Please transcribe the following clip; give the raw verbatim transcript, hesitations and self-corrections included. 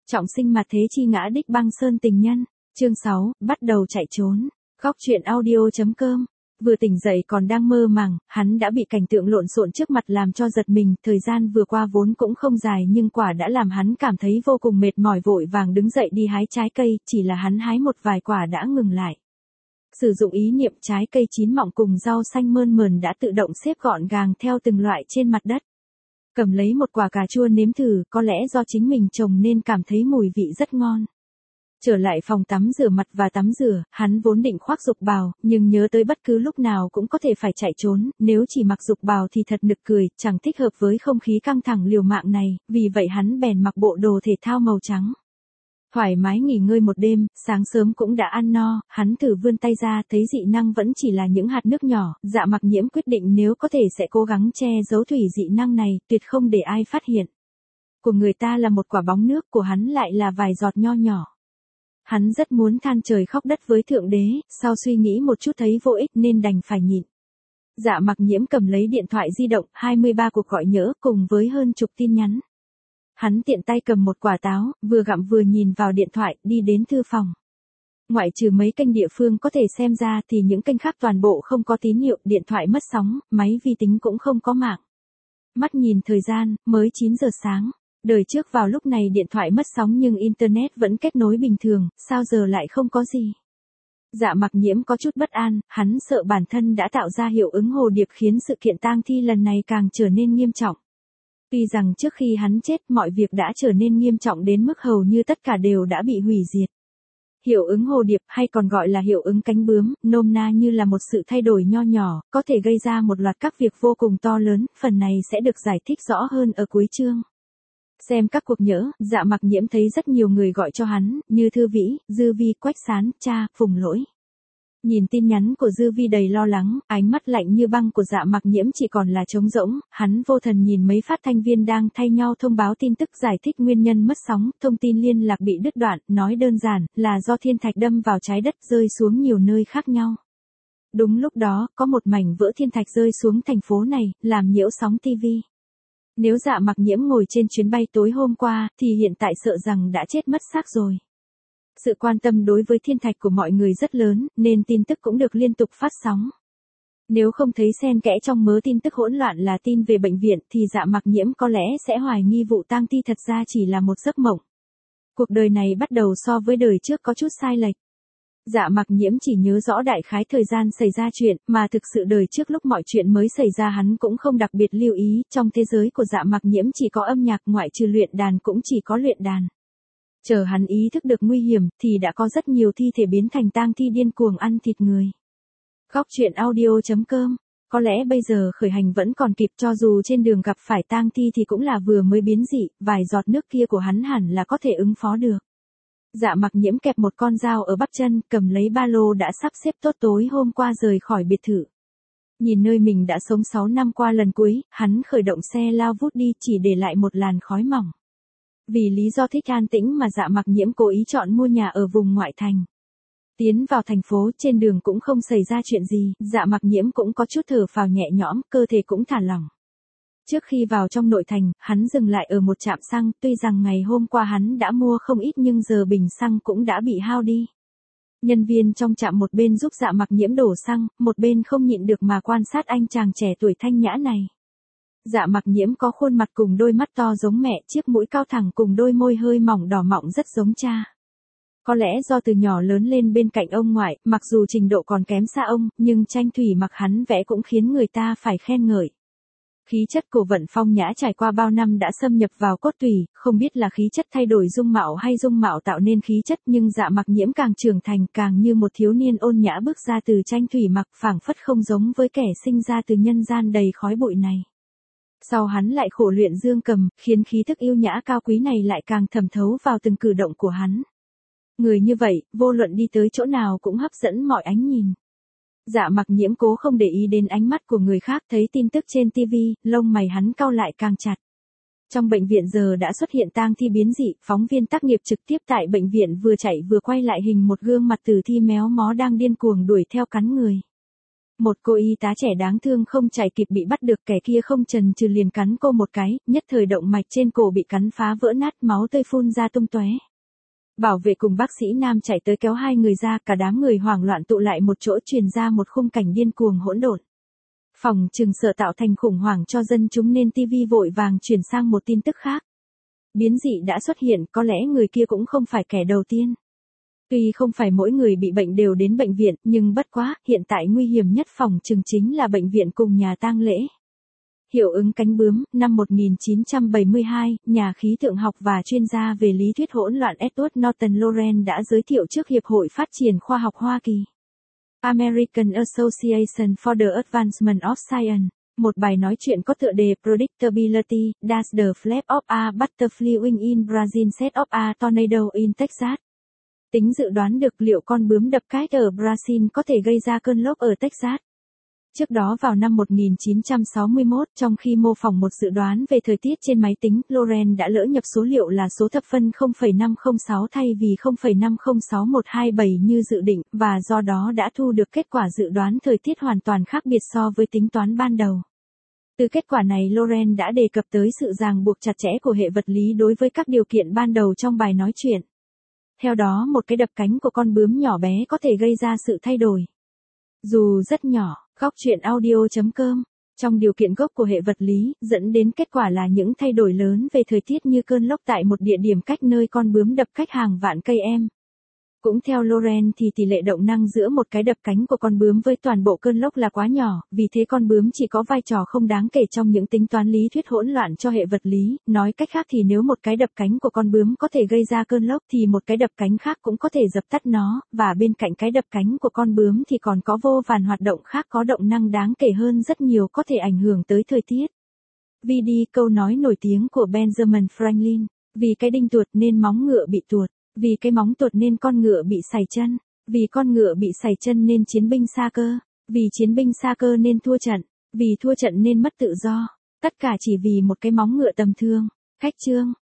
Trọng sinh mặt thế chi ngã đích băng sơn tình nhân. Chương sáu, bắt đầu chạy trốn. Góc truyện audio.com. Vừa tỉnh dậy còn đang mơ màng, hắn đã bị cảnh tượng lộn xộn trước mặt làm cho giật mình, thời gian vừa qua vốn cũng không dài nhưng quả đã làm hắn cảm thấy vô cùng mệt mỏi, vội vàng đứng dậy đi hái trái cây, chỉ là hắn hái một vài quả đã ngừng lại. Sử dụng ý niệm, trái cây chín mọng cùng rau xanh mơn mởn đã tự động xếp gọn gàng theo từng loại trên mặt đất. Cầm lấy một quả cà chua nếm thử, có lẽ do chính mình trồng nên cảm thấy mùi vị rất ngon. Trở lại phòng tắm rửa mặt và tắm rửa, hắn vốn định khoác dục bào, nhưng nhớ tới bất cứ lúc nào cũng có thể phải chạy trốn, nếu chỉ mặc dục bào thì thật nực cười, chẳng thích hợp với không khí căng thẳng liều mạng này, vì vậy hắn bèn mặc bộ đồ thể thao màu trắng. Thoải mái nghỉ ngơi một đêm, sáng sớm cũng đã ăn no, hắn thử vươn tay ra thấy dị năng vẫn chỉ là những hạt nước nhỏ, Dạ Mặc Nhiễm quyết định nếu có thể sẽ cố gắng che giấu thủy dị năng này, tuyệt không để ai phát hiện. Của người ta là một quả bóng nước, của hắn lại là vài giọt nho nhỏ. Hắn rất muốn than trời khóc đất với Thượng Đế, sau suy nghĩ một chút thấy vô ích nên đành phải nhịn. Dạ Mặc Nhiễm cầm lấy điện thoại di động, hai mươi ba cuộc gọi nhỡ cùng với hơn chục tin nhắn. Hắn tiện tay cầm một quả táo, vừa gặm vừa nhìn vào điện thoại, đi đến thư phòng. Ngoại trừ mấy kênh địa phương có thể xem ra thì những kênh khác toàn bộ không có tín hiệu, điện thoại mất sóng, máy vi tính cũng không có mạng. Mắt nhìn thời gian, mới chín giờ sáng. Đời trước vào lúc này điện thoại mất sóng nhưng Internet vẫn kết nối bình thường, sao giờ lại không có gì? Dạ Mặc Nhiễm có chút bất an, hắn sợ bản thân đã tạo ra hiệu ứng hồ điệp khiến sự kiện tang thi lần này càng trở nên nghiêm trọng. Tuy rằng trước khi hắn chết mọi việc đã trở nên nghiêm trọng đến mức hầu như tất cả đều đã bị hủy diệt. Hiệu ứng hồ điệp hay còn gọi là hiệu ứng cánh bướm, nôm na như là một sự thay đổi nho nhỏ, có thể gây ra một loạt các việc vô cùng to lớn, phần này sẽ được giải thích rõ hơn ở cuối chương. Xem các cuộc nhỡ, Dạ Mặc Nhiễm thấy rất nhiều người gọi cho hắn, như Thư Vĩ, Dư Vi, Quách Sán, Cha, Phùng Lỗi. Nhìn tin nhắn của Dư Vi đầy lo lắng, ánh mắt lạnh như băng của Dạ Mặc Nhiễm chỉ còn là trống rỗng, hắn vô thần nhìn mấy phát thanh viên đang thay nhau thông báo tin tức giải thích nguyên nhân mất sóng, thông tin liên lạc bị đứt đoạn, nói đơn giản là do thiên thạch đâm vào trái đất rơi xuống nhiều nơi khác nhau. Đúng lúc đó, có một mảnh vỡ thiên thạch rơi xuống thành phố này, làm nhiễu sóng ti vi. Nếu Dạ Mặc Nhiễm ngồi trên chuyến bay tối hôm qua, thì hiện tại sợ rằng đã chết mất xác rồi. Sự quan tâm đối với thiên thạch của mọi người rất lớn, nên tin tức cũng được liên tục phát sóng. Nếu không thấy xen kẽ trong mớ tin tức hỗn loạn là tin về bệnh viện thì Dạ Mặc Nhiễm có lẽ sẽ hoài nghi vụ tang thi thật ra chỉ là một giấc mộng. Cuộc đời này bắt đầu so với đời trước có chút sai lệch. Dạ Mặc Nhiễm chỉ nhớ rõ đại khái thời gian xảy ra chuyện, mà thực sự đời trước lúc mọi chuyện mới xảy ra hắn cũng không đặc biệt lưu ý, trong thế giới của Dạ Mặc Nhiễm chỉ có âm nhạc, ngoại trừ luyện đàn cũng chỉ có luyện đàn. Chờ hắn ý thức được nguy hiểm, thì đã có rất nhiều thi thể biến thành tang thi điên cuồng ăn thịt người. Góc truyện audio.com. Có lẽ bây giờ khởi hành vẫn còn kịp, cho dù trên đường gặp phải tang thi thì cũng là vừa mới biến dị, vài giọt nước kia của hắn hẳn là có thể ứng phó được. Dạ Mặc Nhiễm kẹp một con dao ở bắp chân, cầm lấy ba lô đã sắp xếp tốt tối hôm qua rời khỏi biệt thự. Nhìn nơi mình đã sống sáu năm qua lần cuối, hắn khởi động xe lao vút đi, chỉ để lại một làn khói mỏng. Vì lý do thích an tĩnh mà Dạ Mặc Nhiễm cố ý chọn mua nhà ở vùng ngoại thành. Tiến vào thành phố, trên đường cũng không xảy ra chuyện gì, Dạ Mặc Nhiễm cũng có chút thở phào nhẹ nhõm, cơ thể cũng thả lỏng. Trước khi vào trong nội thành, hắn dừng lại ở một trạm xăng, tuy rằng ngày hôm qua hắn đã mua không ít nhưng giờ bình xăng cũng đã bị hao đi. Nhân viên trong trạm một bên giúp Dạ Mặc Nhiễm đổ xăng, một bên không nhịn được mà quan sát anh chàng trẻ tuổi thanh nhã này. Dạ Mặc Nhiễm có khuôn mặt cùng đôi mắt to giống mẹ, chiếc mũi cao thẳng cùng đôi môi hơi mỏng đỏ mọng rất giống cha. Có lẽ do từ nhỏ lớn lên bên cạnh ông ngoại, mặc dù trình độ còn kém xa ông, nhưng tranh thủy mặc hắn vẽ cũng khiến người ta phải khen ngợi. Khí chất của Vận Phong Nhã trải qua bao năm đã xâm nhập vào cốt tủy, không biết là khí chất thay đổi dung mạo hay dung mạo tạo nên khí chất, nhưng Dạ Mặc Nhiễm càng trưởng thành càng như một thiếu niên ôn nhã bước ra từ tranh thủy mặc, phảng phất không giống với kẻ sinh ra từ nhân gian đầy khói bụi này. Sau hắn lại khổ luyện dương cầm, khiến khí thức yêu nhã cao quý này lại càng thẩm thấu vào từng cử động của hắn. Người như vậy, vô luận đi tới chỗ nào cũng hấp dẫn mọi ánh nhìn. Dạ Mặc Nhiễm cố không để ý đến ánh mắt của người khác, thấy tin tức trên ti vi, lông mày hắn cau lại càng chặt. Trong bệnh viện giờ đã xuất hiện tang thi biến dị, phóng viên tác nghiệp trực tiếp tại bệnh viện vừa chạy vừa quay lại hình một gương mặt tử thi méo mó đang điên cuồng đuổi theo cắn người. Một cô y tá trẻ đáng thương không chạy kịp bị bắt được, kẻ kia không chần chừ liền cắn cô một cái, nhất thời động mạch trên cổ bị cắn phá vỡ nát, máu tươi phun ra tung tóe. Bảo vệ cùng bác sĩ nam chạy tới kéo hai người ra, cả đám người hoảng loạn tụ lại một chỗ truyền ra một khung cảnh điên cuồng hỗn độn. Phòng trừng sợ tạo thành khủng hoảng cho dân chúng nên ti vi vội vàng chuyển sang một tin tức khác. Biến dị đã xuất hiện, có lẽ người kia cũng không phải kẻ đầu tiên. Tuy không phải mỗi người bị bệnh đều đến bệnh viện, nhưng bất quá, hiện tại nguy hiểm nhất phòng trừng chính là bệnh viện cùng nhà tang lễ. Hiệu ứng cánh bướm, năm một nghìn chín trăm bảy mươi hai, nhà khí tượng học và chuyên gia về lý thuyết hỗn loạn Edward Norton Loren đã giới thiệu trước Hiệp hội Phát triển Khoa học Hoa Kỳ. American Association for the Advancement of Science, một bài nói chuyện có tựa đề Predictability, Does the flap of a butterfly wing in Brazil set of a tornado in Texas? Tính dự đoán được liệu con bướm đập kite ở Brazil có thể gây ra cơn lốc ở Texas. Trước đó vào năm một nghìn chín trăm sáu mươi mốt, trong khi mô phỏng một dự đoán về thời tiết trên máy tính, Loren đã lỡ nhập số liệu là số thập phân không phẩy năm không sáu thay vì không phẩy năm không sáu một hai bảy như dự định, và do đó đã thu được kết quả dự đoán thời tiết hoàn toàn khác biệt so với tính toán ban đầu. Từ kết quả này, Loren đã đề cập tới sự ràng buộc chặt chẽ của hệ vật lý đối với các điều kiện ban đầu trong bài nói chuyện. Theo đó, một cái đập cánh của con bướm nhỏ bé có thể gây ra sự thay đổi. Dù rất nhỏ, góc truyện audio chấm com, trong điều kiện gốc của hệ vật lý, dẫn đến kết quả là những thay đổi lớn về thời tiết như cơn lốc tại một địa điểm cách nơi con bướm đập cách hàng vạn cây em. Cũng theo Loren thì tỷ lệ động năng giữa một cái đập cánh của con bướm với toàn bộ cơn lốc là quá nhỏ, vì thế con bướm chỉ có vai trò không đáng kể trong những tính toán lý thuyết hỗn loạn cho hệ vật lý. Nói cách khác thì nếu một cái đập cánh của con bướm có thể gây ra cơn lốc thì một cái đập cánh khác cũng có thể dập tắt nó, và bên cạnh cái đập cánh của con bướm thì còn có vô vàn hoạt động khác có động năng đáng kể hơn rất nhiều có thể ảnh hưởng tới thời tiết. Vì đi câu nói nổi tiếng của Benjamin Franklin, vì cái đinh tuột nên móng ngựa bị tuột. Vì cái móng tuột nên con ngựa bị sảy chân, vì con ngựa bị sảy chân nên chiến binh sa cơ, vì chiến binh sa cơ nên thua trận, vì thua trận nên mất tự do, tất cả chỉ vì một cái móng ngựa tầm thường. Khách chương